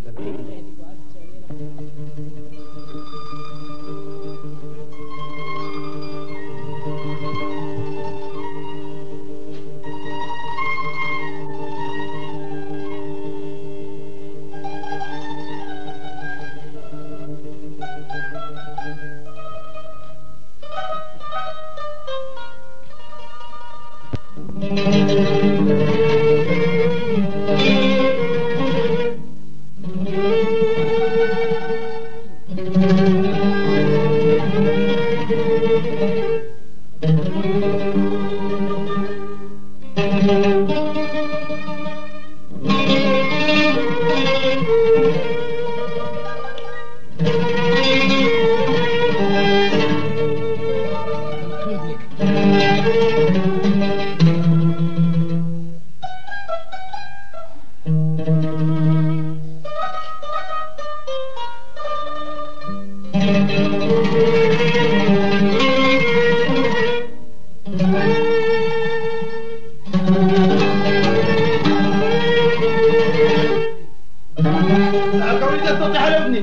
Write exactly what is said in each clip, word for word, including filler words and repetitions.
الكورية تستطيع على ابني.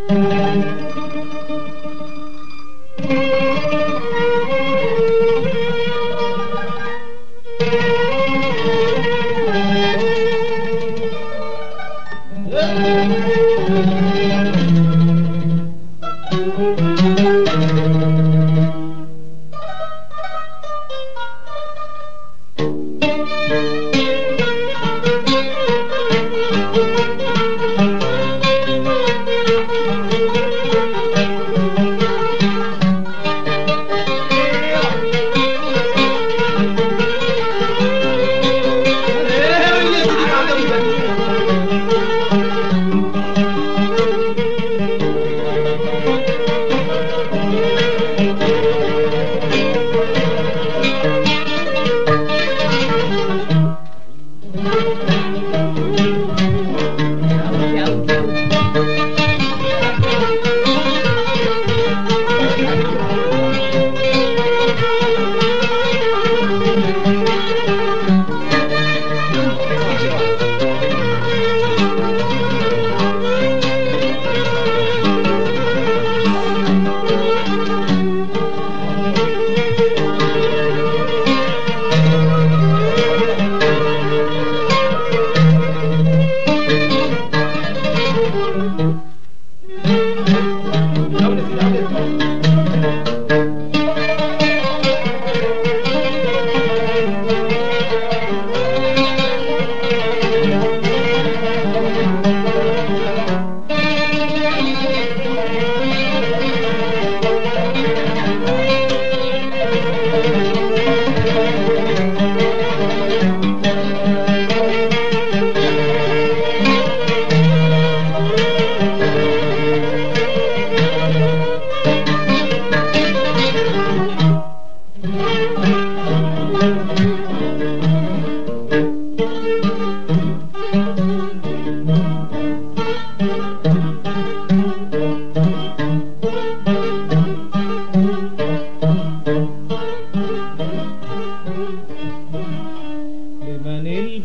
لمن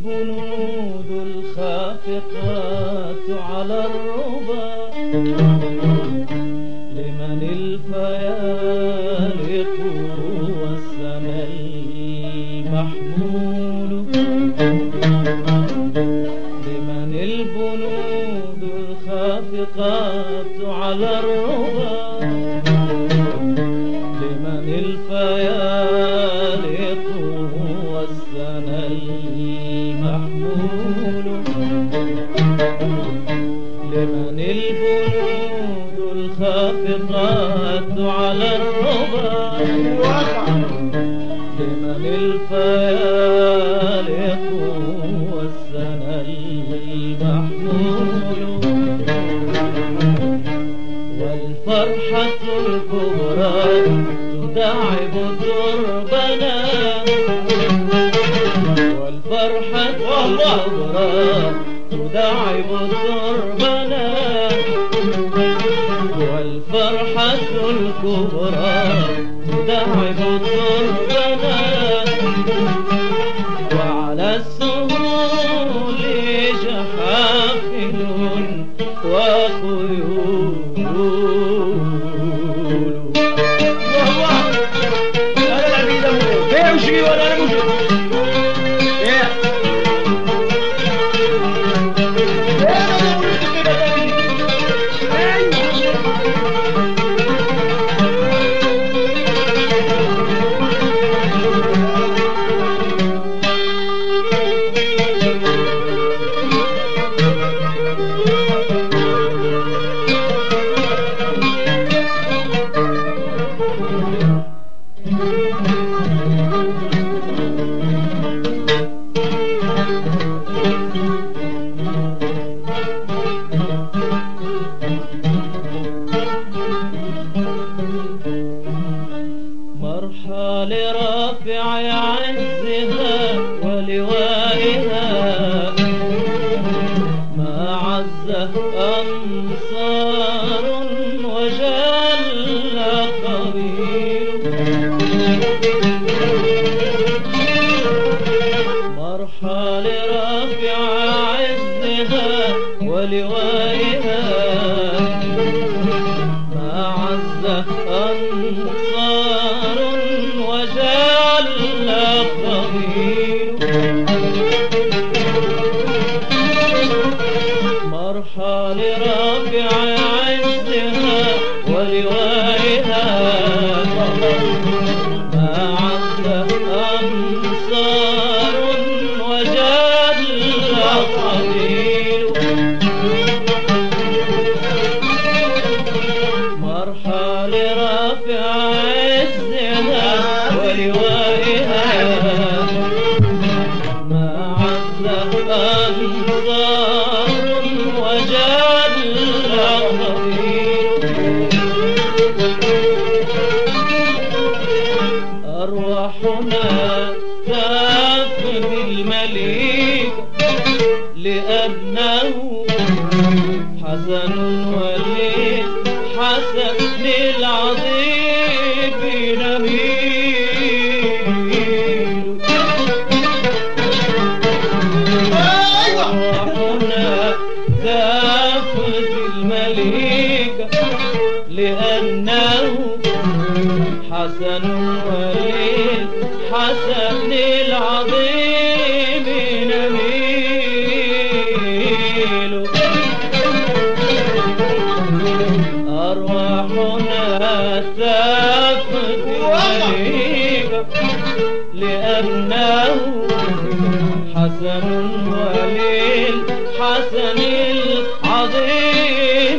البنود الخافقات على الربا، لمن الفيالق والسنا المحمول، لمن البنود الخافقات على الربا، لمن الفيالق والسنا المحمول، لمن البنود الخافقات على الربا، لمن الفيالق والسنا المحمول، والفرحة الكبرى تداعب دربنا، والفرحة الكبرى تداعب دربنا، والفرحة الكبرى تداعب دربنا، وعلى السهول جحافل وخيول. امشي ولا انا امشي. ايه مرحى لرافع عزها ولوائها ما عزه أنصار وجل قبيل. مرحى لرافع عزها ولوائها ما عزه أنصار وجل قبيل. مرحى لرافع عزها ولوائها ما عزه أنصار وجل قبيل. مرحى لرافع عزها ولوائها ما عزه أنصار وجل قبيل. أرواحنا تفدي المليك لأنه حسن ولي حسن العظيم نميل. أرواحنا تفدي المليك لأنه حسن ولي حسن العظيم نميل. أرواحنا تفدي المليك لأنه حسن ولي حسن العظيم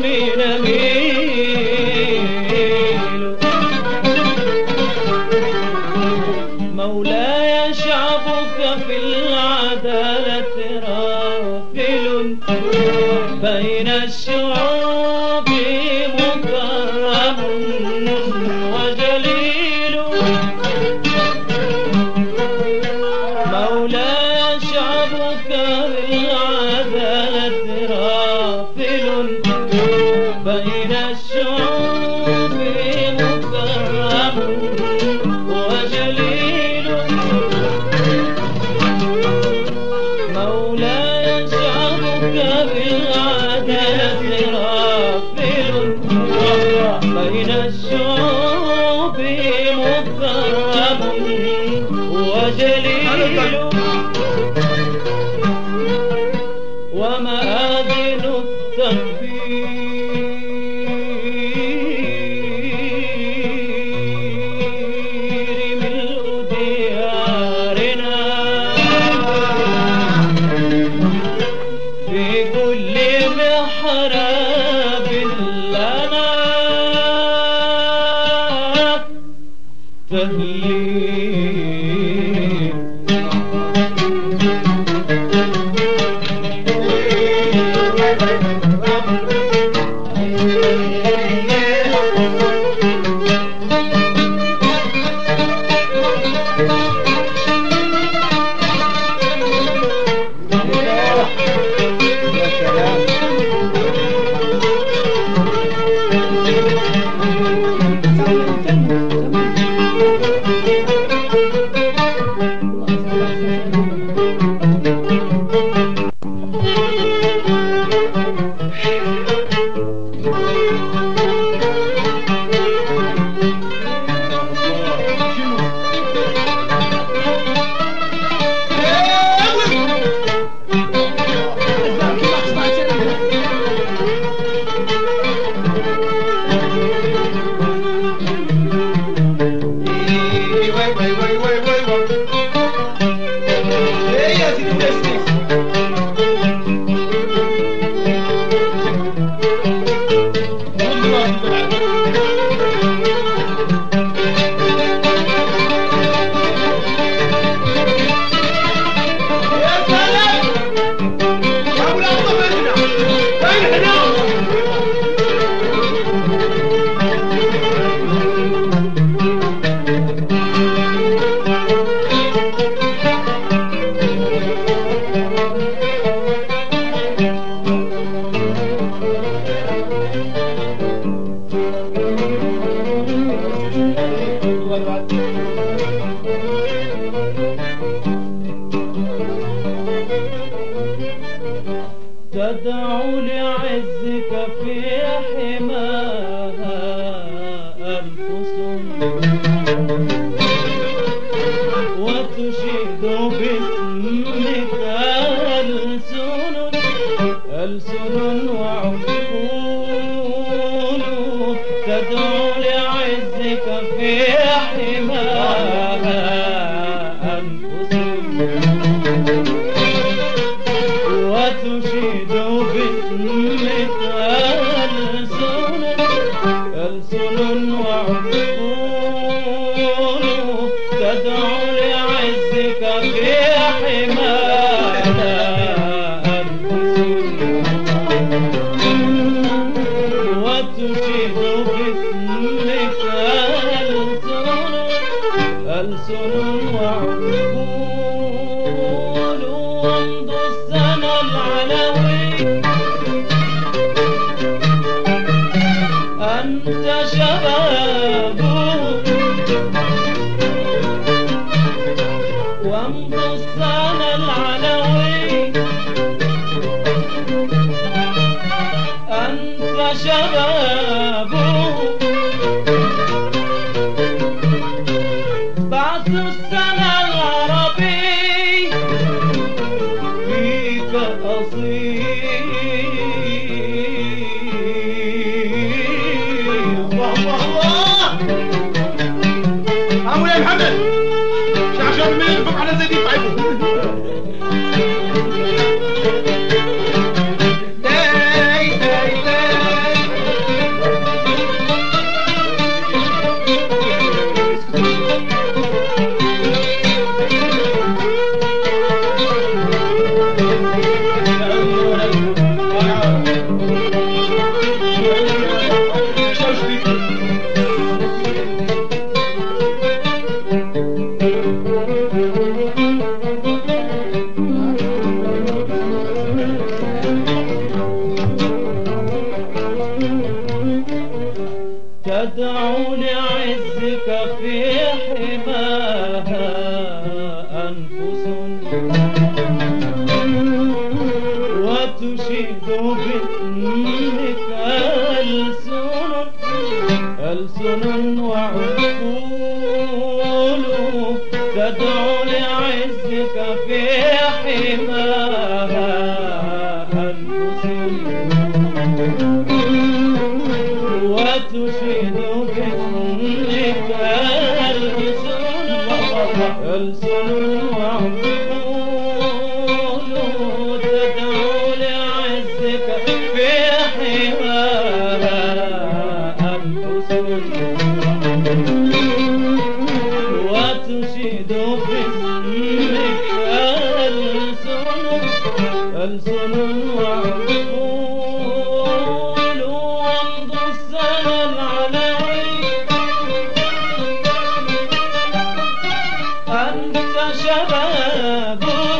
نميل. مولاي شعبك في العدالة رافل بين الشعوب مكرم وجليل. مولاي شعبك في العدالة رافل بين الشعوب مكرم وجليل. مولاي شعبك بالعدالة رافل بين الشعوب مكرم وجليل. ومآذن التكبير ملء ديارنا في كل محراب لنا تهليل. تدعو لعزك في حماها أنفس وتشيد باسمك ألسن ألسن وعقول تدعو لعزك في حماها أنفس وتشيد باسمك ألسن ألسن وعقول تدعو لعزك في حماها أنفس وتشيد باسمك ألسن ألسن وعقول وامضوا السنة العلوي أنت شباب وامضوا السنة العلوي أنت شباب بعث السنة العربي فيك أصيل الله الله الله عمو يا محمد شعشع من الفوق على زيد يطعبوا داي داي داي تدعو لعزك في حماها أنفس وتشيد باسمك ألسن ألسن وعقول تدعو لعزك في حماها أنفس وتشيد باسمك ألسن ألسن وعقول تدعو لعزك في حماها أنفس وتشيد باسمك ألسن ألسن وعقول وامضوا السنة العلوي أنت شباب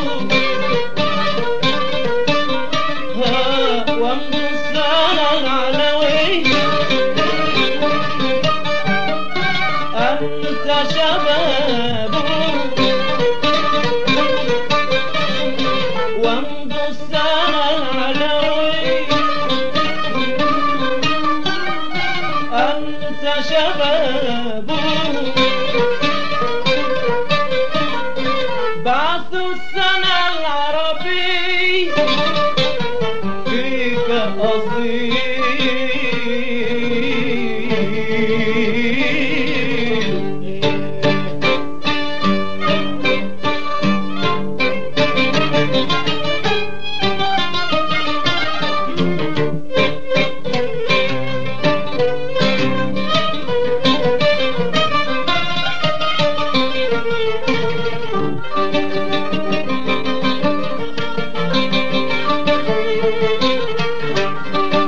وامضوا السنة العلوي أنت شباب وامضوا السنة العلوي أنت شباب بعث السنة العربي فيك أصيل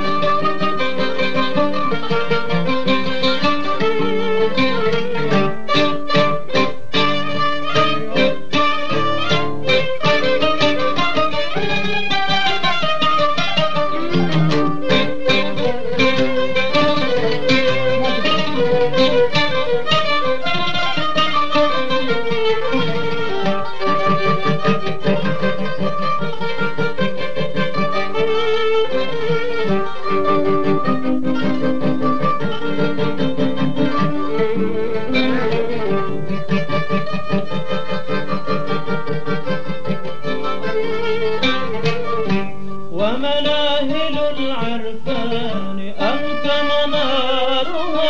العرفان أنت منارها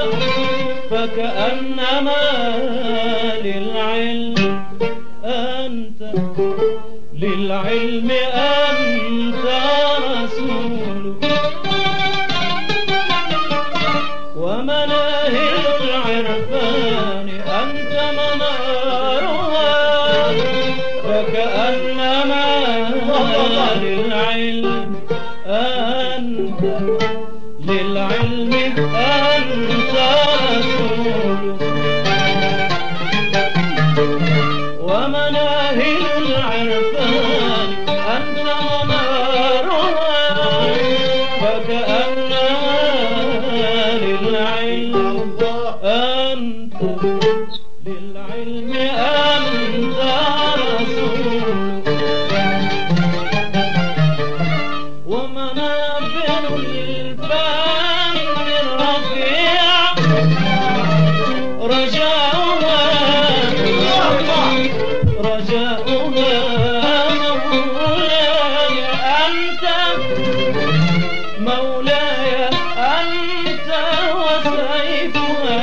فكأنما للعلم أنت للعلم أنت رسول ومناهل العرفان أنت منارها فكأنما للعلم أنت للعلم أنت رسول ومناهل العرفان أنت منارها فكأنما للعلم أنت للعلم أنت رسول ومنابر الفن الرفيع رجاؤها رجاؤها مولاي أنت مولاي أنت وسيفها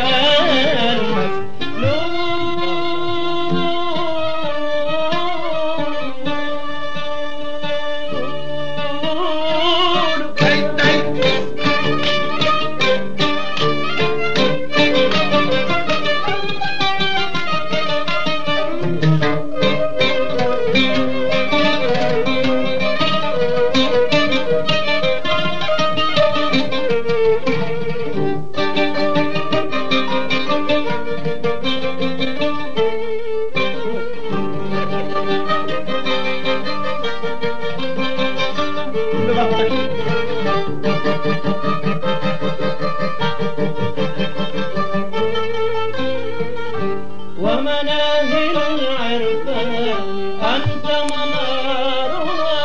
ومناهل العرفان أنت منارها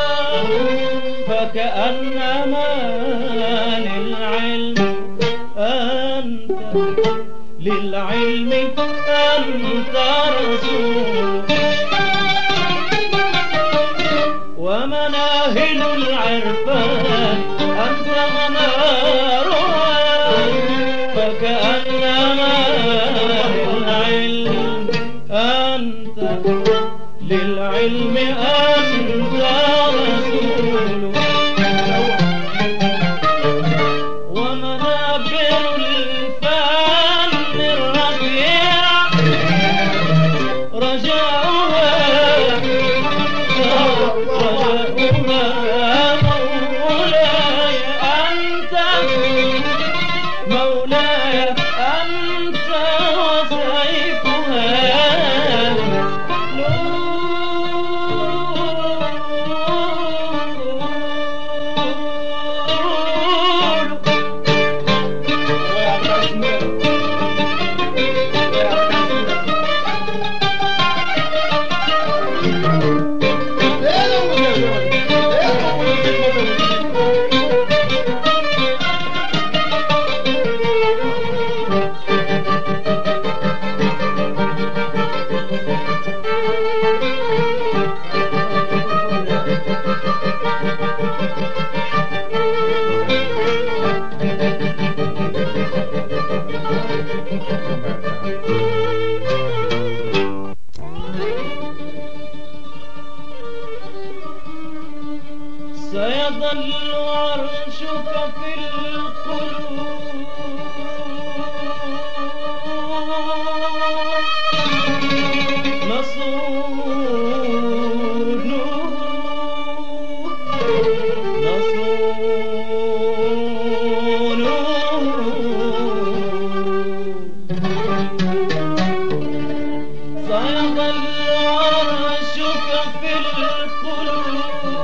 فكأنما للعلم أنت للعلم أنت رسول ومناهل العرفان أنت منارها فكأنما للعلم أنت للعلم أنت رسول ومنابر الفن الرفيع رجاؤها رجاؤها مولاي أنت مولاي أنت وسيفها سيظل عرشك في القلوب نصور نصور سيظل عرشك في القلوب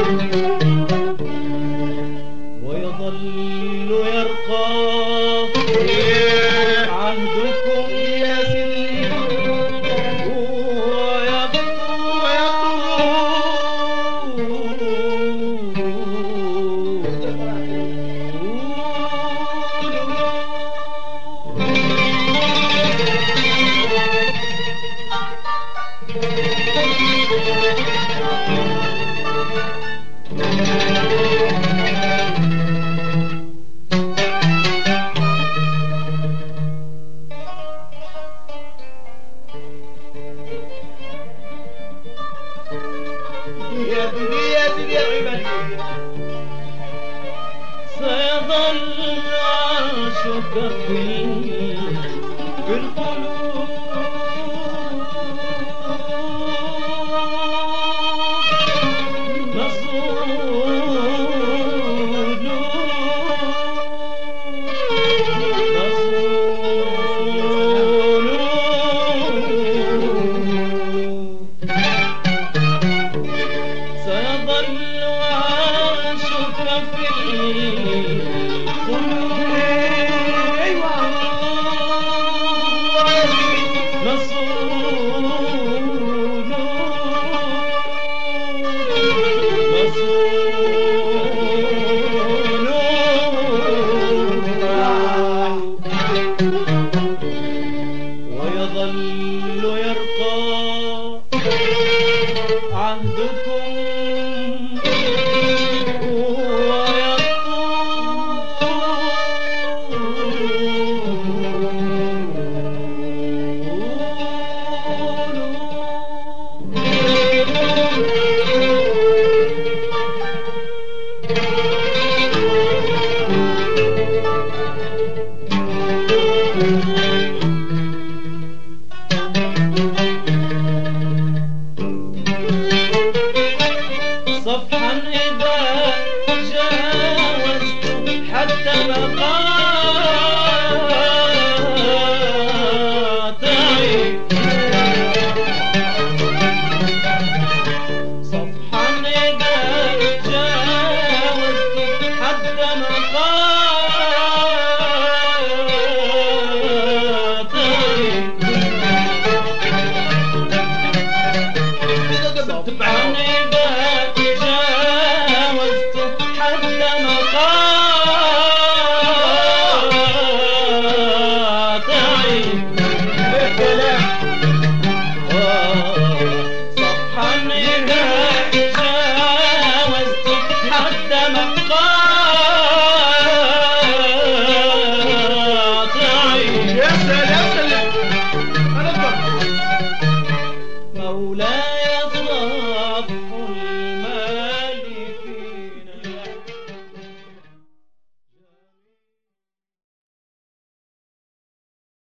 ويظل يرقى عهدكم يا سيدي يا سيدي يا سيدي يا عبادي سيظل عرشك في في القلوب ويظل يرقى عهدكم صفحا إذا جاوزت حتى مقاطعي صفحا إذا جاوزت حتى مقاطعي صفحا إذا مولاي صفحا